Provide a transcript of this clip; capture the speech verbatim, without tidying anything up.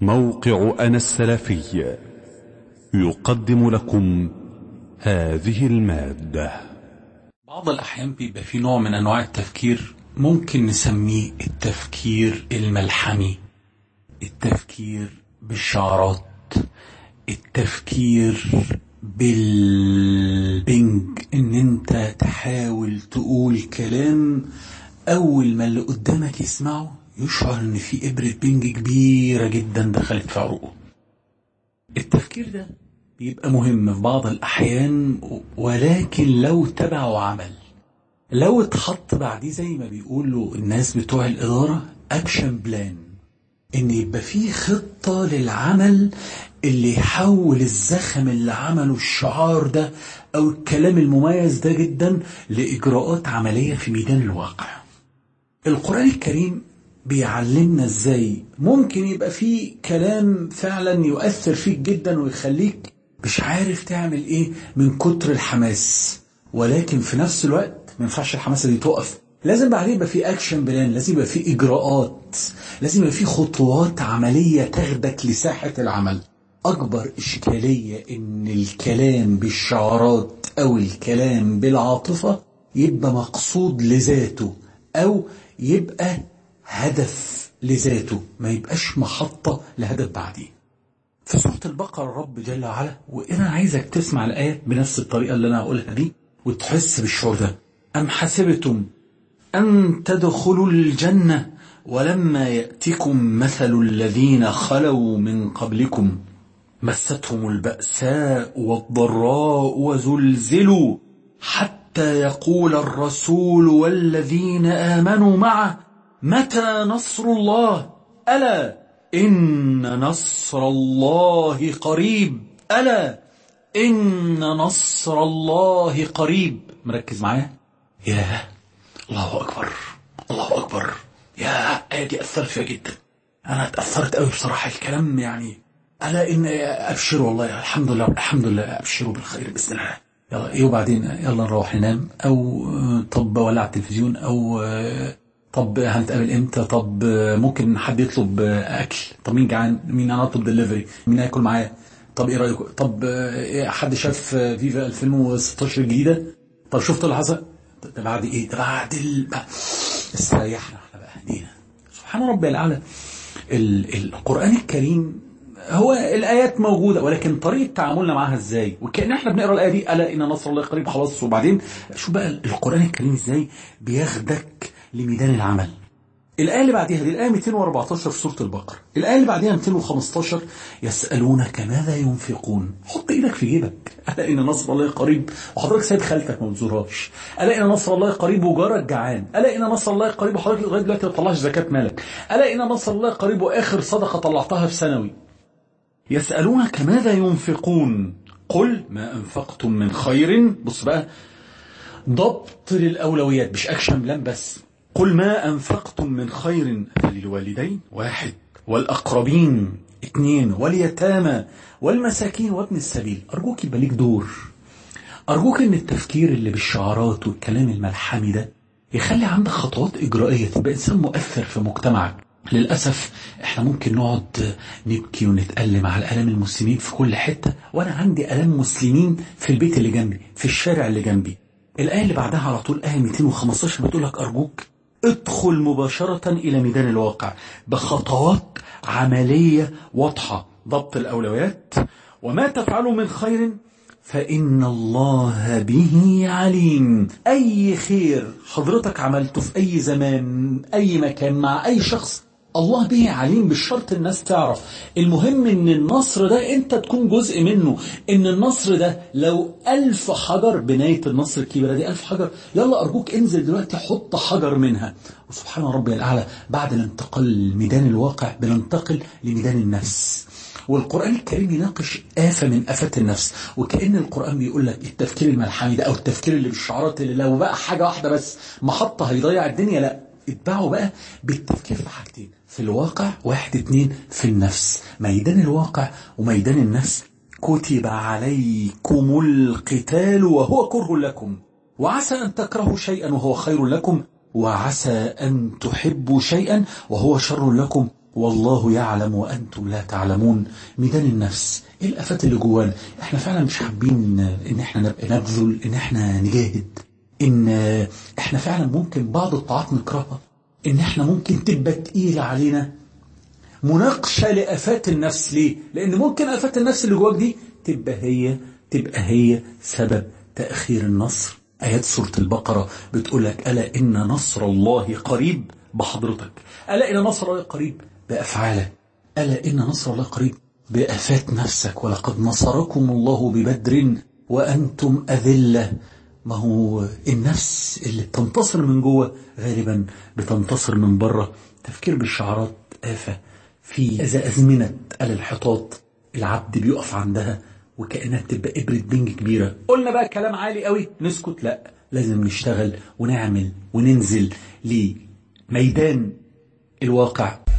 موقع أنا السلفي يقدم لكم هذه المادة. بعض الأحيان بيبقى في نوع من أنواع التفكير ممكن نسميه التفكير الملحمي، التفكير بالشعارات، التفكير بالبنج، ان انت تحاول تقول كلام اول ما اللي قدامك يسمعه يشعر ان في ابرة بنج كبيرة جدا دخلت في عروقه. التفكير ده بيبقى مهم في بعض الاحيان، ولكن لو تبعه عمل، لو اتحط بعديه زي ما بيقولوا الناس بتوع الادارة اكشن بلان، ان يبقى فيه خطة للعمل اللي يحول الزخم اللي عمله الشعار ده او الكلام المميز ده جدا لاجراءات عملية في ميدان الواقع. القرآن الكريم بيعلمنا ازاي ممكن يبقى فيه كلام فعلا يؤثر فيك جدا ويخليك مش عارف تعمل ايه من كتر الحماس، ولكن في نفس الوقت ما ينفعش الحماسة دي تقف، لازم بعدين يبقى في اكشن بلان، لازم يبقى في اجراءات، لازم يبقى في خطوات عملية تاخدك لساحة العمل. اكبر اشكالية ان الكلام بالشعارات او الكلام بالعاطفة يبقى مقصود لذاته او يبقى هدف لذاته، ما يبقاش محطة لهدف بعديه. في سورة البقرة الرب جل وعلا، وانا عايزك تسمع الآية بنفس الطريقة اللي انا هقولها دي وتحس بالشعور ده. ام حسبتم أن تدخلوا الجنة ولما يأتكم مثل الذين خلوا من قبلكم مستهم البأساء والضراء وزلزلوا حتى يقول الرسول والذين آمنوا معه متى نصر الله ألا إن نصر الله قريب، ألا إن نصر الله قريب. مركز معايا؟ ياه، الله أكبر الله أكبر، يا آية دي أثرت فيها جدا، أنا اتأثرت قوي بصراحة. الكلام يعني ألا إن أبشروا والله، الحمد لله الحمد لله، أبشروا بالخير بإذن الله. يلا إيه وبعدين يلا نروح ننام، أو طب ولع التلفزيون، أو طب هنتقابل إمتى، طب ممكن حد يطلب أكل، طب مين جعان، مين أنا أطلب دليفري، مين هياكل معايا، طب إيه رأيكم، طب حد شاف فيفا ألفين وستاشر الجديدة، طب شفت اللي حصل ده بعد ايه، ده بعد ال... استريحنا احنا بقى هدينا. سبحان ربي الاعلى. ال... القرآن الكريم هو الايات موجودة، ولكن طريقة تعاملنا معاها ازاي، وكأن احنا بنقرا الايه دي الا ان نصر الله قريب خلاص، وبعدين شو بقى القرآن الكريم ازاي بياخدك لميدان العمل. الآية اللي بعديها دي الآية مئتين وأربعتاشر في سورة البقرة، الآية اللي بعديها مئتين وخمستاشر يسألونك ماذا ينفقون. حط إيدك في جيبك، ألا إن نصر الله قريب، وحضرتك سايب خالتك ما بتزورهاش، ألا إن نصر الله قريب وجارك جعان، ألا إن نصر الله قريب وحضرتك لغاية دلوقتي ما طلعش زكاة مالك، ألا إن نصر الله قريب وآخر صدقة طلعتها في ثانوي. يسألونك ماذا ينفقون قل ما أنفقتم من خير. بص بقى، ضبط للأولويات مش أكشن بلان بس. قل ما أنفقتم من خير فللوالدين واحد، والأقربين اثنين، واليتامى والمساكين وابن السبيل. أرجوك يبقى ليك دور، أرجوك إن التفكير اللي بالشعارات والكلام الملحمي ده يخلي عندك خطوات إجرائية، تبقى إنسان مؤثر في مجتمعك. للأسف إحنا ممكن نقعد نبكي ونتألم على ألم المسلمين في كل حتة، وأنا عندي ألم مسلمين في البيت اللي جنبي، في الشارع اللي جنبي. الآية اللي بعدها على طول آية مئتين وخمستاشر بتقول لك أرجوك ادخل مباشرة إلى ميدان الواقع بخطوات عملية واضحة، ضبط الأولويات، وما تفعلوا من خير فإن الله به عليم. أي خير حضرتك عملته في أي زمان أي مكان مع أي شخص الله به عليم، بالشرط الناس تعرف. المهم ان النصر ده انت تكون جزء منه، ان النصر ده لو ألف حجر، بناية النصر الكبيرة دي ألف حجر، يلا أرجوك انزل دلوقتي حط حجر منها. وسبحان ربي الأعلى، بعد الانتقال لميدان الواقع بننتقل لميدان النفس. والقرآن الكريم يناقش آفة من آفات النفس، وكأن القرآن بيقول لك التفكير الملحمي ده أو التفكير اللي بالشعارات اللي لو بقى حاجة واحدة بس محطة هيضيع الدنيا، لا، اتبعوا بقى بالتفكير في حاجتين، في الواقع، واحد اتنين في النفس. ميدان الواقع وميدان النفس. كتب عليكم القتال وهو كره لكم وعسى أن تكرهوا شيئا وهو خير لكم وعسى أن تحبوا شيئا وهو شر لكم والله يعلم وأنتم لا تعلمون. ميدان النفس، ايه الآفات اللي جوانا؟ احنا فعلا مش حابين ان احنا نبذل، ان احنا نجاهد، ان احنا فعلا ممكن بعض الطاعات نكرهها، ان احنا ممكن تبقى تقيلة علينا. مناقشة لآفات النفس. ليه؟ لأن ممكن آفات النفس اللي جواك دي تبقى هي تبقى هي سبب تأخير النصر. آيات سورة البقرة بتقولك ألا إن نصر الله قريب بحضرتك، ألا إن نصر الله قريب بأفعالك، ألا إن نصر الله قريب بآفات نفسك. ولقد نصركم الله ببدر وأنتم أذلة. ما هو النفس اللي بتنتصر من جوه غالبا بتنتصر من بره. تفكير بالشعارات آفة. في إذا أزمنة الانحطاط العبد بيقف عندها وكأنها تبقى إبرة بنج كبيرة. قلنا بقى كلام عالي قوي نسكت؟ لا، لازم نشتغل ونعمل وننزل لميدان الواقع.